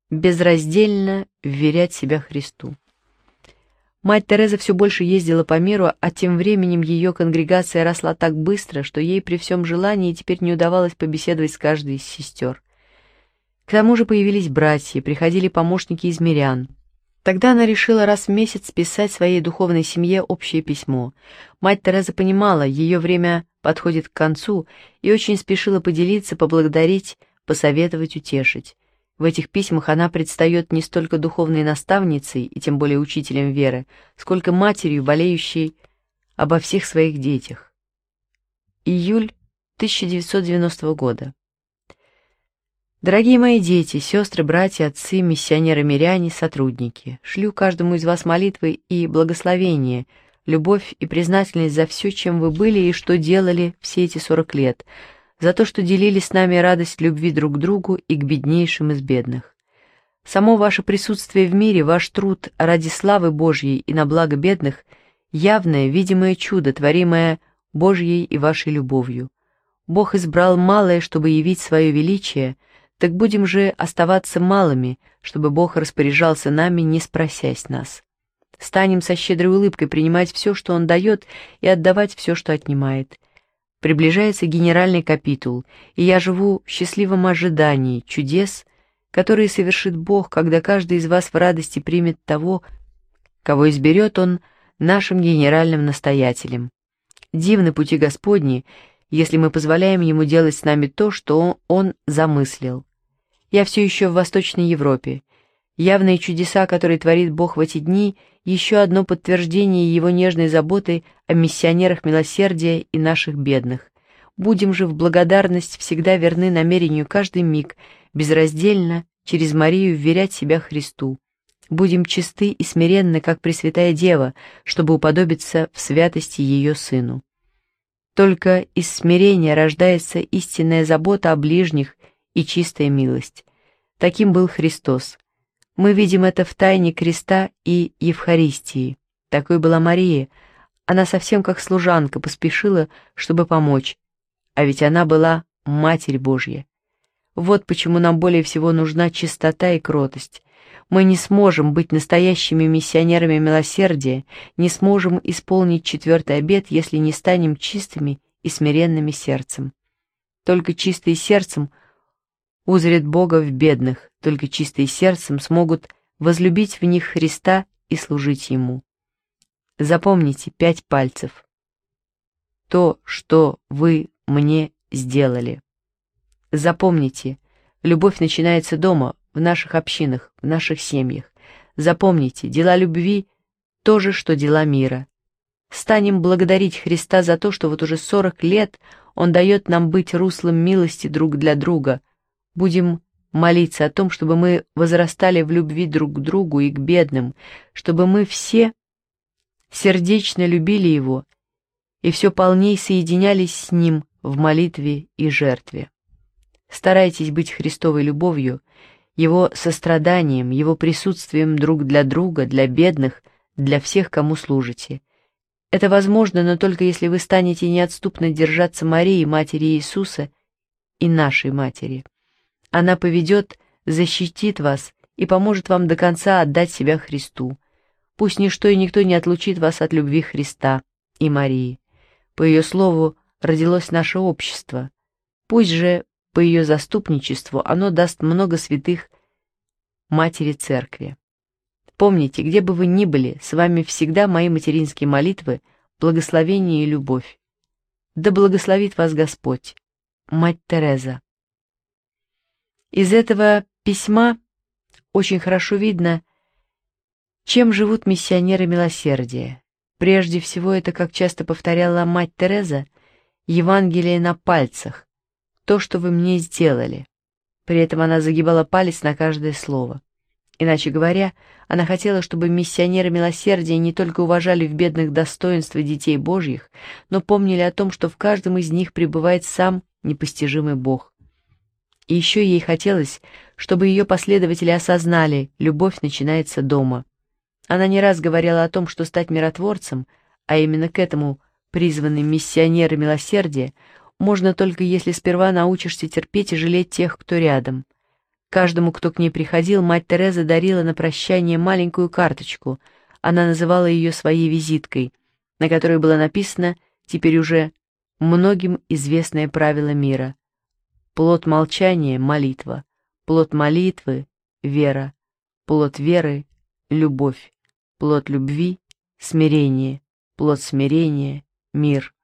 безраздельно вверять себя Христу. Мать Тереза все больше ездила по миру, а тем временем ее конгрегация росла так быстро, что ей при всем желании теперь не удавалось побеседовать с каждой из сестер. К тому же появились братья, приходили помощники из мирян. Тогда она решила раз в месяц писать своей духовной семье общее письмо. Мать Тереза понимала, ее время подходит к концу, и очень спешила поделиться, поблагодарить, посоветовать, утешить. В этих письмах она предстает не столько духовной наставницей, и тем более учителем веры, сколько матерью, болеющей обо всех своих детях. Июль 1990 года. Дорогие мои дети, сестры, братья, отцы, миссионеры-миряне, сотрудники, шлю каждому из вас молитвы и благословения, любовь и признательность за все, чем вы были и что делали все эти 40 лет, за то, что делили с нами радость любви друг к другу и к беднейшим из бедных. Само ваше присутствие в мире, ваш труд ради славы Божьей и на благо бедных — явное, видимое чудо, творимое Божьей и вашей любовью. Бог избрал малое, чтобы явить свое величие, так будем же оставаться малыми, чтобы Бог распоряжался нами, не спросясь нас. Станем со щедрой улыбкой принимать все, что Он дает, и отдавать все, что отнимает. Приближается генеральный капитул, и я живу в счастливом ожидании чудес, которые совершит Бог, когда каждый из вас в радости примет того, кого изберет Он нашим генеральным настоятелем. Дивны пути Господни, если мы позволяем Ему делать с нами то, что Он замыслил. Я все еще в Восточной Европе. Явные чудеса, которые творит Бог в эти дни, еще одно подтверждение Его нежной заботы о миссионерах милосердия и наших бедных. Будем же в благодарность всегда верны намерению каждый миг, безраздельно, через Марию вверять себя Христу. Будем чисты и смиренны, как Пресвятая Дева, чтобы уподобиться в святости ее Сыну. Только из смирения рождается истинная забота о ближних и чистая милость. Таким был Христос. Мы видим это в тайне креста и Евхаристии. Такой была Мария. Она совсем как служанка поспешила, чтобы помочь. А ведь она была Матерь Божья. Вот почему нам более всего нужна чистота и кротость. Мы не сможем быть настоящими миссионерами милосердия, не сможем исполнить 4-й обет, если не станем чистыми и смиренными сердцем. Только чистые сердцем узрят Бога в бедных, только чистые сердцем смогут возлюбить в них Христа и служить Ему. Запомните 5 пальцев. То, что вы мне сделали. Запомните, любовь начинается дома, в наших общинах, в наших семьях. Запомните, дела любви — то же, что дела мира. Станем благодарить Христа за то, что вот уже 40 лет Он дает нам быть руслом милости друг для друга. Будем молиться о том, чтобы мы возрастали в любви друг к другу и к бедным, чтобы мы все сердечно любили Его и все полней соединялись с Ним в молитве и жертве. Старайтесь быть Христовой любовью, Его состраданием, Его присутствием друг для друга, для бедных, для всех, кому служите. Это возможно, но только если вы станете неотступно держаться Марии, Матери Иисуса, и нашей Матери. Она поведет, защитит вас и поможет вам до конца отдать себя Христу. Пусть ничто и никто не отлучит вас от любви Христа и Марии. По ее слову родилось наше общество. Пусть же по ее заступничеству оно даст много святых Матери Церкви. Помните, где бы вы ни были, с вами всегда мои материнские молитвы, благословение и любовь. Да благословит вас Господь. Мать Тереза. Из этого письма очень хорошо видно, чем живут миссионеры милосердия. Прежде всего, это, как часто повторяла мать Тереза, Евангелие на пальцах, то, что вы мне сделали. При этом она загибала палец на каждое слово. Иначе говоря, она хотела, чтобы миссионеры милосердия не только уважали в бедных достоинства детей Божьих, но помнили о том, что в каждом из них пребывает сам непостижимый Бог. И еще ей хотелось, чтобы ее последователи осознали, любовь начинается дома. Она не раз говорила о том, что стать миротворцем, а именно к этому призваны миссионеры милосердия, можно только если сперва научишься терпеть и жалеть тех, кто рядом. Каждому, кто к ней приходил, мать Тереза дарила на прощание маленькую карточку. Она называла ее своей визиткой, на которой было написано теперь уже многим известное правило мира. Плод молчания — молитва, плод молитвы — вера, плод веры — любовь, плод любви — смирение, плод смирения — мир.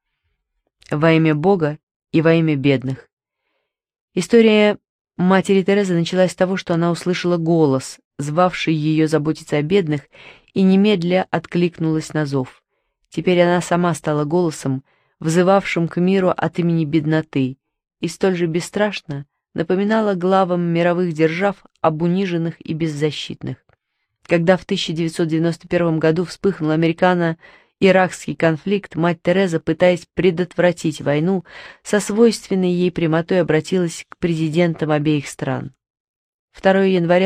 Во имя Бога и во имя бедных. История матери Терезы началась с того, что она услышала голос, звавший ее заботиться о бедных, и немедля откликнулась на зов. Теперь она сама стала голосом, взывавшим к миру от имени бедноты, и столь же бесстрашно напоминала главам мировых держав об униженных и беззащитных. Когда в 1991 году вспыхнул американо-иракский конфликт, мать Тереза, пытаясь предотвратить войну, со свойственной ей прямотой обратилась к президентам обеих стран. 2 января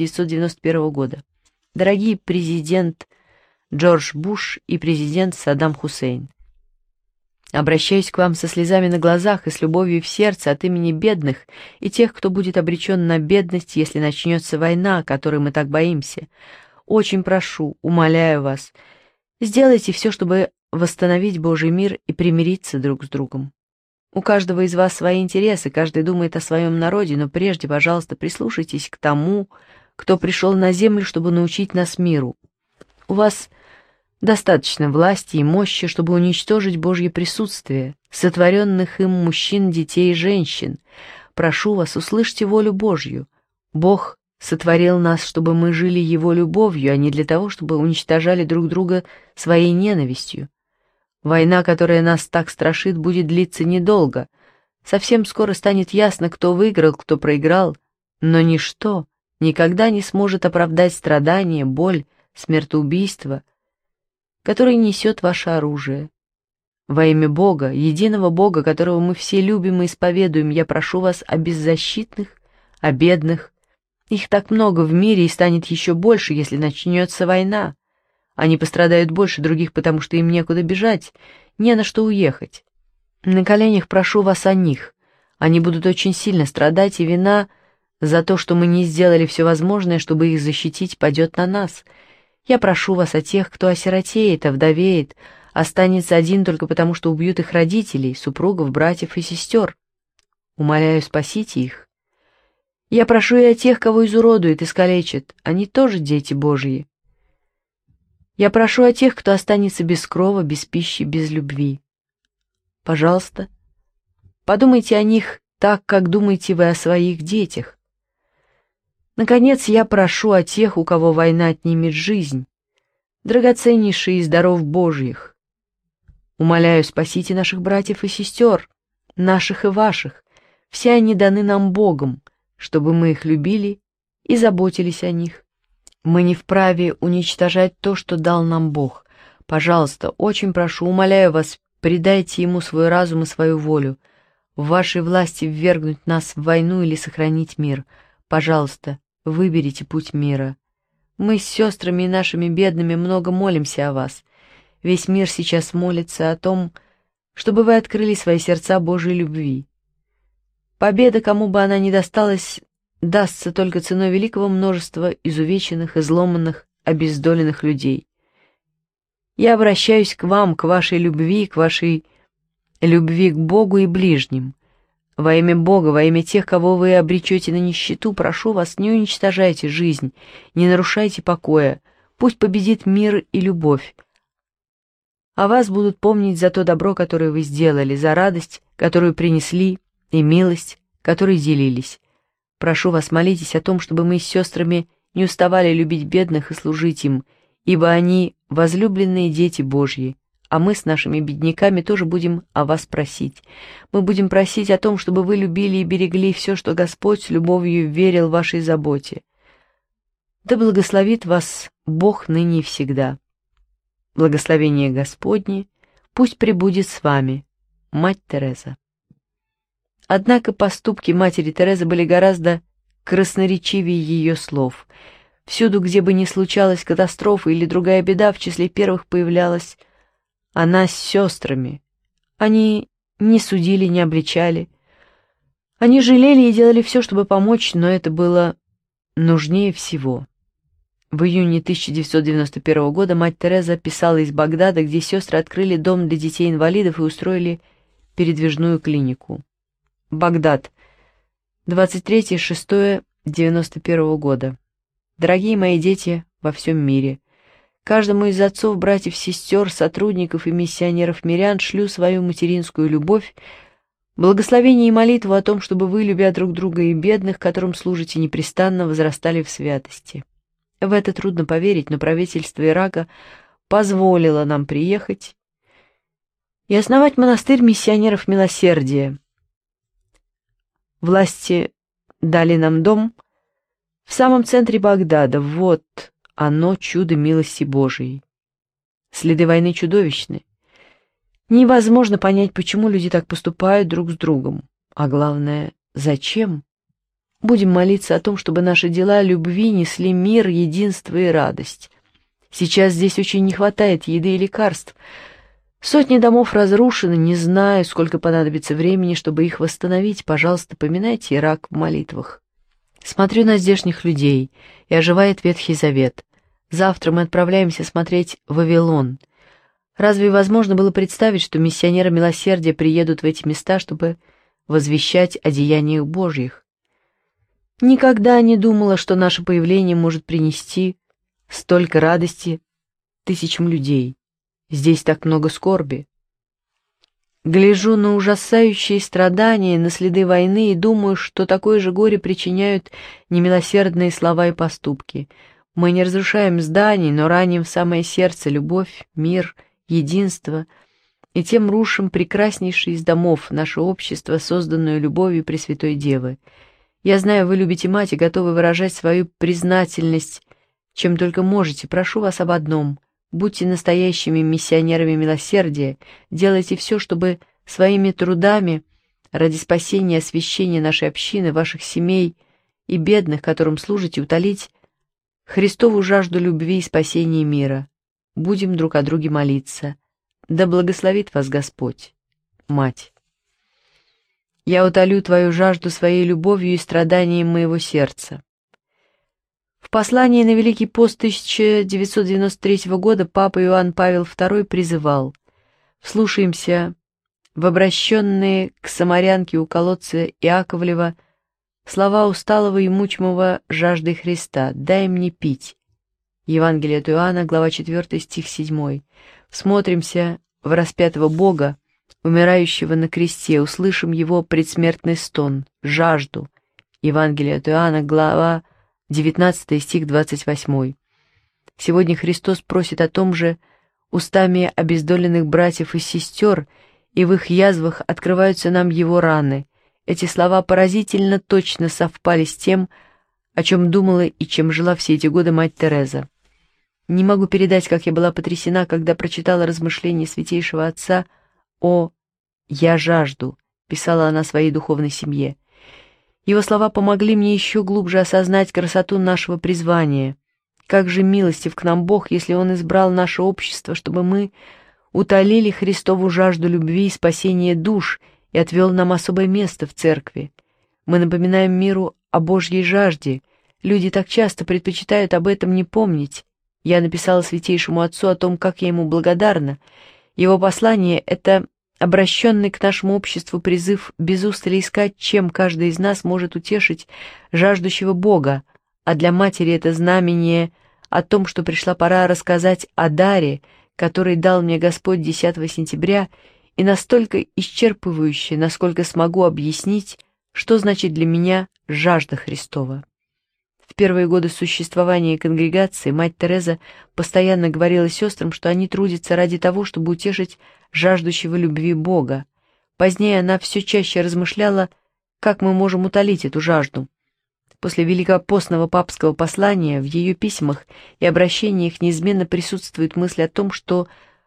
1991 года. Дорогие президент Джордж Буш и президент Саддам Хусейн, обращаюсь к вам со слезами на глазах и с любовью в сердце от имени бедных и тех, кто будет обречен на бедность, если начнется война, которой мы так боимся. Очень прошу, умоляю вас, сделайте все, чтобы восстановить Божий мир и примириться друг с другом. У каждого из вас свои интересы, каждый думает о своем народе, но прежде, пожалуйста, прислушайтесь к тому, кто пришел на землю, чтобы научить нас миру. У вас достаточно власти и мощи, чтобы уничтожить Божье присутствие, сотворенных им мужчин, детей и женщин. Прошу вас, услышьте волю Божью. Бог сотворил нас, чтобы мы жили Его любовью, а не для того, чтобы уничтожали друг друга своей ненавистью. Война, которая нас так страшит, будет длиться недолго. Совсем скоро станет ясно, кто выиграл, кто проиграл, но ничто никогда не сможет оправдать страдания, боль, смертоубийство, который несет ваше оружие. Во имя Бога, единого Бога, которого мы все любим и исповедуем, я прошу вас о беззащитных, о бедных. Их так много в мире и станет еще больше, если начнется война. Они пострадают больше других, потому что им некуда бежать, не на что уехать. На коленях прошу вас о них. Они будут очень сильно страдать, и вина за то, что мы не сделали все возможное, чтобы их защитить, падет на нас. Я прошу вас о тех, кто осиротеет, овдовеет, останется один только потому, что убьют их родителей, супругов, братьев и сестер. Умоляю, спасите их. Я прошу и о тех, кого изуродует, искалечит. Они тоже дети Божьи. Я прошу о тех, кто останется без крова, без пищи, без любви. Пожалуйста, подумайте о них так, как думаете вы о своих детях. Наконец, я прошу о тех, у кого война отнимет жизнь, драгоценнейший из даров Божьих. Умоляю, спасите наших братьев и сестер, наших и ваших. Все они даны нам Богом, чтобы мы их любили и заботились о них. Мы не вправе уничтожать то, что дал нам Бог. Пожалуйста, очень прошу, умоляю вас, предайте Ему свой разум и свою волю. В вашей власти ввергнуть нас в войну или сохранить мир. Пожалуйста, выберите путь мира. Мы с сестрами и нашими бедными много молимся о вас. Весь мир сейчас молится о том, чтобы вы открыли свои сердца Божьей любви. Победа, кому бы она ни досталась, дастся только ценой великого множества изувеченных, изломанных, обездоленных людей. Я обращаюсь к вам, к вашей любви к Богу и ближним. Во имя Бога, во имя тех, кого вы обречете на нищету, прошу вас, не уничтожайте жизнь, не нарушайте покоя, пусть победит мир и любовь. А вас будут помнить за то добро, которое вы сделали, за радость, которую принесли, и милость, которой делились. Прошу вас, молитесь о том, чтобы мы с сестрами не уставали любить бедных и служить им, ибо они возлюбленные дети Божьи, а мы с нашими бедняками тоже будем о вас просить. Мы будем просить о том, чтобы вы любили и берегли все, что Господь с любовью верил в вашей заботе. Да благословит вас Бог ныне и всегда. Благословение Господне пусть пребудет с вами, мать Тереза. Однако поступки матери Терезы были гораздо красноречивее ее слов. Всюду, где бы ни случалась катастрофа или другая беда, в числе первых появлялась она с сестрами. Они не судили, не обличали. Они жалели и делали все, чтобы помочь, но это было нужнее всего. В июне 1991 года мать Тереза писала из Багдада, где сестры открыли дом для детей-инвалидов и устроили передвижную клинику. Багдад, 23.06.91 года. Дорогие мои дети во всем мире, каждому из отцов, братьев, сестер, сотрудников и миссионеров-мирян шлю свою материнскую любовь, благословение и молитву о том, чтобы вы, любя друг друга и бедных, которым служите непрестанно, возрастали в святости. В это трудно поверить, но правительство Ирака позволило нам приехать и основать монастырь миссионеров милосердия. Власти дали нам дом в самом центре Багдада. Вот оно, чудо милости Божией. Следы войны чудовищны. Невозможно понять, почему люди так поступают друг с другом. А главное, зачем? Будем молиться о том, чтобы наши дела любви несли мир, единство и радость. Сейчас здесь очень не хватает еды и лекарств. Сотни домов разрушены, не знаю, сколько понадобится времени, чтобы их восстановить. Пожалуйста, поминайте Ирак в молитвах. Смотрю на здешних людей, и оживает Ветхий Завет. Завтра мы отправляемся смотреть Вавилон. Разве возможно было представить, что миссионеры милосердия приедут в эти места, чтобы возвещать о деяниях Божьих? Никогда не думала, что наше появление может принести столько радости тысячам людей. Здесь так много скорби. Гляжу на ужасающие страдания, на следы войны и думаю, что такое же горе причиняют немилосердные слова и поступки. Мы не разрушаем зданий, но раним в самое сердце любовь, мир, единство, и тем рушим прекраснейший из домов, наше общество, созданное любовью Пресвятой Девы. Я знаю, вы любите мать и готовы выражать свою признательность, чем только можете. Прошу вас об одном. Будьте настоящими миссионерами милосердия, делайте все, чтобы своими трудами ради спасения и освящения нашей общины, ваших семей и бедных, которым служите, утолить Христову жажду любви и спасения мира. Будем друг о друге молиться. Да благословит вас Господь. Мать. Я утолю твою жажду своей любовью и страданием моего сердца. В послании на Великий пост 1993 года Папа Иоанн Павел II призывал: «Вслушаемся в обращенные к самарянке у колодца Иаковлева слова усталого и мучимого жаждой Христа: «Дай мне пить». Евангелие от Иоанна, глава 4, стих 7. Всмотримся в распятого Бога, умирающего на кресте, услышим его предсмертный стон, жажду. Евангелие от Иоанна, глава 19, стих 28. Сегодня Христос просит о том же устами обездоленных братьев и сестер, и в их язвах открываются нам его раны. Эти слова поразительно точно совпали с тем, о чем думала и чем жила все эти годы мать Тереза. Не могу передать, как я была потрясена, когда прочитала размышления Святейшего Отца о «Я жажду», писала она своей духовной семье. Его слова помогли мне еще глубже осознать красоту нашего призвания. Как же милостив к нам Бог, если Он избрал наше общество, чтобы мы утолили Христову жажду любви и спасения душ и отвел нам особое место в церкви. Мы напоминаем миру о Божьей жажде. Люди так часто предпочитают об этом не помнить. Я написала Святейшему Отцу о том, как я ему благодарна. Его послание — это обращенный к нашему обществу призыв без устали искать, чем каждый из нас может утешить жаждущего Бога, а для матери это знамение о том, что пришла пора рассказать о даре, который дал мне Господь 10 сентября, и настолько исчерпывающе, насколько смогу объяснить, что значит для меня жажда Христова. В первые годы существования конгрегации мать Тереза постоянно говорила сестрам, что они трудятся ради того, чтобы утешить жаждущего любви Бога. Позднее она все чаще размышляла, как мы можем утолить эту жажду. После великопостного папского послания в ее письмах и обращениях неизменно присутствует мысль о том, что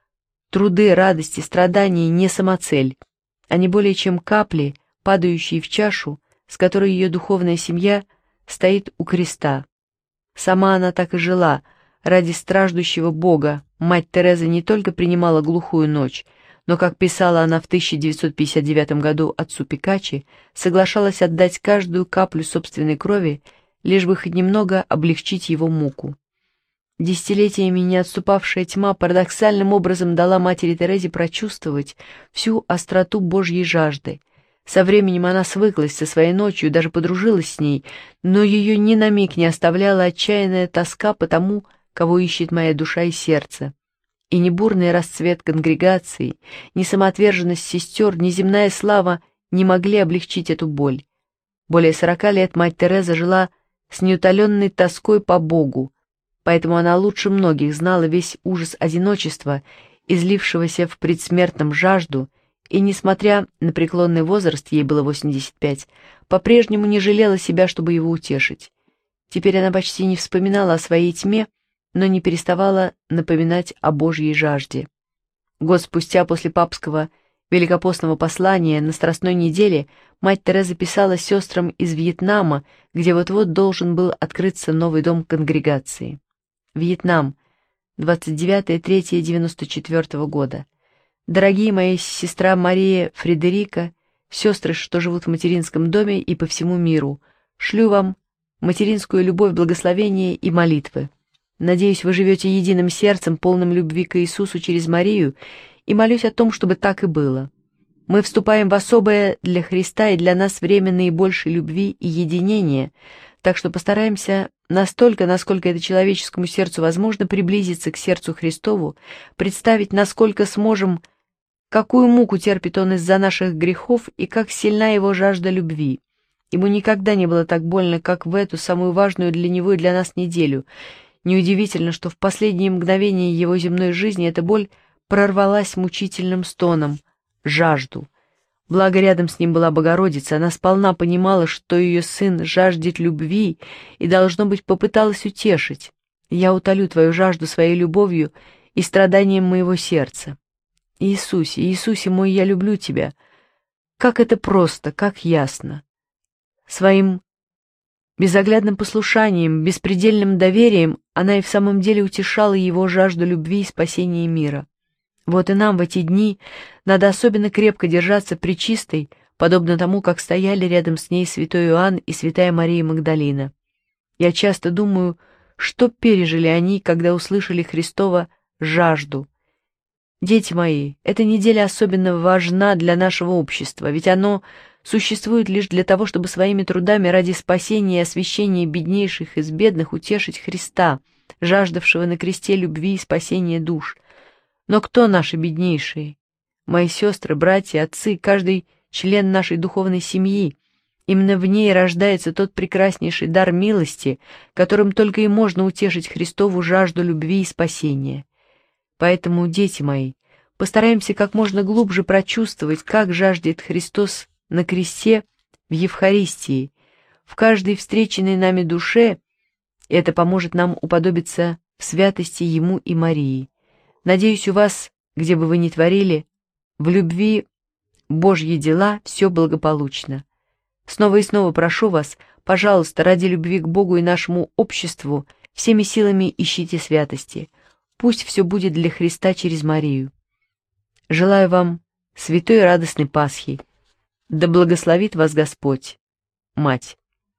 труды, радости, страдания не самоцель, а не более чем капли, падающие в чашу, с которой ее духовная семья стоит у креста. Сама она так и жила. Ради страждущего Бога мать Тереза не только принимала глухую ночь, но, как писала она в 1959 году отцу Пикачи, соглашалась отдать каждую каплю собственной крови, лишь бы хоть немного облегчить его муку. Десятилетиями не отступавшая тьма парадоксальным образом дала матери Терезе прочувствовать всю остроту Божьей жажды. Со временем она свыклась со своей ночью, даже подружилась с ней, но ее ни на миг не оставляла отчаянная тоска по тому, кого ищет моя душа и сердце. И ни бурный расцвет конгрегации, ни самоотверженность сестер, ни земная слава не могли облегчить эту боль. Более 40 лет мать Тереза жила с неутоленной тоской по Богу, поэтому она лучше многих знала весь ужас одиночества, излившегося в предсмертном жажду, и, несмотря на преклонный возраст, ей было 85, по-прежнему не жалела себя, чтобы его утешить. Теперь она почти не вспоминала о своей тьме, но не переставала напоминать о Божьей жажде. Год спустя после папского великопостного послания на Страстной неделе мать Тереза писала сестрам из Вьетнама, где вот-вот должен был открыться новый дом конгрегации. Вьетнам, 29.03.94 года. Дорогие мои сестра Мария Фредерика, сестры, что живут в материнском доме и по всему миру, шлю вам материнскую любовь, благословение и молитвы. Надеюсь, вы живете единым сердцем, полным любви к Иисусу через Марию, и молюсь о том, чтобы так и было. Мы вступаем в особое для Христа и для нас время наибольшей любви и единения, так что постараемся настолько, насколько это человеческому сердцу возможно, приблизиться к сердцу Христову, представить, насколько сможем, какую муку терпит Он из-за наших грехов и как сильна Его жажда любви. Ему никогда не было так больно, как в эту самую важную для Него и для нас неделю. Неудивительно, что в последние мгновения Его земной жизни эта боль прорвалась мучительным стоном — жажду. Благо рядом с ним была Богородица, она сполна понимала, что ее сын жаждет любви и, должно быть, попыталась утешить. «Я утолю твою жажду своей любовью и страданием моего сердца. Иисусе, Иисусе мой, я люблю тебя». Как это просто, как ясно. Своим безоглядным послушанием, беспредельным доверием она и в самом деле утешала его жажду любви и спасения мира. Вот и нам в эти дни надо особенно крепко держаться пречистой, подобно тому, как стояли рядом с ней святой Иоанн и святая Мария Магдалина. Я часто думаю, что пережили они, когда услышали Христова жажду. Дети мои, эта неделя особенно важна для нашего общества, ведь оно существует лишь для того, чтобы своими трудами ради спасения и освящения беднейших из бедных утешить Христа, жаждавшего на кресте любви и спасения душ. Но кто наши беднейшие? Мои сестры, братья, отцы, каждый член нашей духовной семьи. Именно в ней рождается тот прекраснейший дар милости, которым только и можно утешить Христову жажду любви и спасения. Поэтому, дети мои, постараемся как можно глубже прочувствовать, как жаждет Христос на кресте в Евхаристии, в каждой встреченной нами душе, и это поможет нам уподобиться в святости Ему и Марии. Надеюсь, у вас, где бы вы ни творили, в любви Божьи дела все благополучно. Снова и снова прошу вас, пожалуйста, ради любви к Богу и нашему обществу, всеми силами ищите святости. Пусть все будет для Христа через Марию. Желаю вам святой и радостной Пасхи. Да благословит вас Господь. Мать.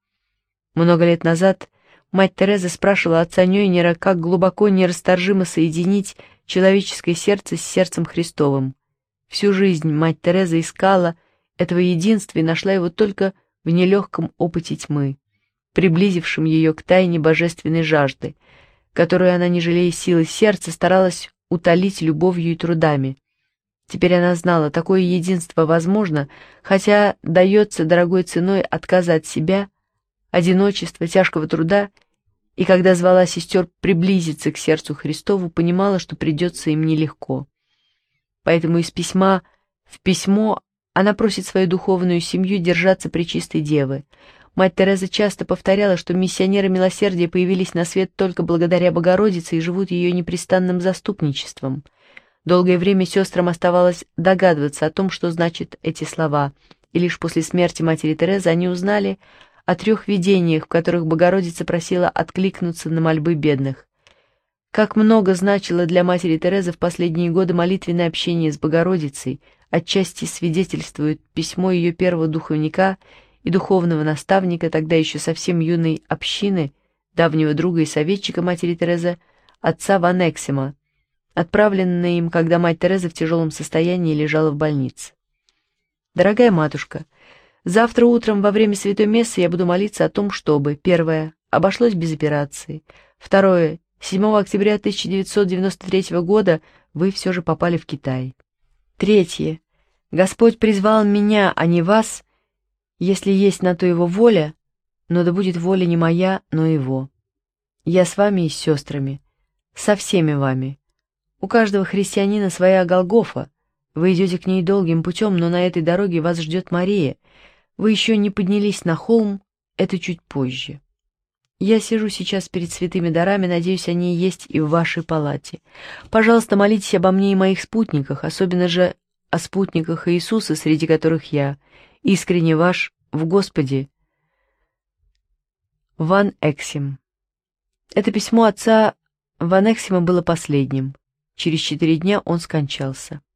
Много лет назад мать Тереза спрашивала отца Нёйнера, как глубоко нерасторжимо соединить человеческое сердце с сердцем Христовым. Всю жизнь мать Тереза искала этого единства и нашла его только в нелегком опыте тьмы, приблизившем ее к тайне божественной жажды, которую она, не жалея силы сердца, старалась утолить любовью и трудами. Теперь она знала, такое единство возможно, хотя дается дорогой ценой отказа от себя, одиночества, тяжкого труда, и когда звала сестер приблизиться к сердцу Христову, понимала, что придется им нелегко. Поэтому из письма в письмо она просит свою духовную семью держаться пречистой девы. Мать Тереза часто повторяла, что миссионеры милосердия появились на свет только благодаря Богородице и живут ее непрестанным заступничеством. Долгое время сестрам оставалось догадываться о том, что значат эти слова, и лишь после смерти матери Терезы они узнали о 3 видениях, в которых Богородица просила откликнуться на мольбы бедных. Как много значило для матери Терезы в последние годы молитвенное общение с Богородицей, отчасти свидетельствует письмо ее первого духовника и духовного наставника, тогда еще совсем юной общины, давнего друга и советчика матери Терезы, отца Ван Эксема, отправленное им, когда мать Тереза в тяжелом состоянии лежала в больнице. «Дорогая матушка, завтра утром во время святой мессы я буду молиться о том, чтобы, первое, обошлось без операции, второе, 7 октября 1993 года вы все же попали в Китай. Третье. Господь призвал меня, а не вас, если есть на то его воля, но да будет воля не моя, но его. Я с вами и с сестрами, со всеми вами. У каждого христианина своя Голгофа. Вы идете к ней долгим путем, но на этой дороге вас ждет Мария. Вы еще не поднялись на холм, это чуть позже. Я сижу сейчас перед святыми дарами, надеюсь, они есть и в вашей палате. Пожалуйста, молитесь обо мне и моих спутниках, особенно же о спутниках Иисуса, среди которых я. Искренне ваш в Господе. Ван Эксем. Это письмо отца Ван Эксема было последним. Через 4 дня он скончался.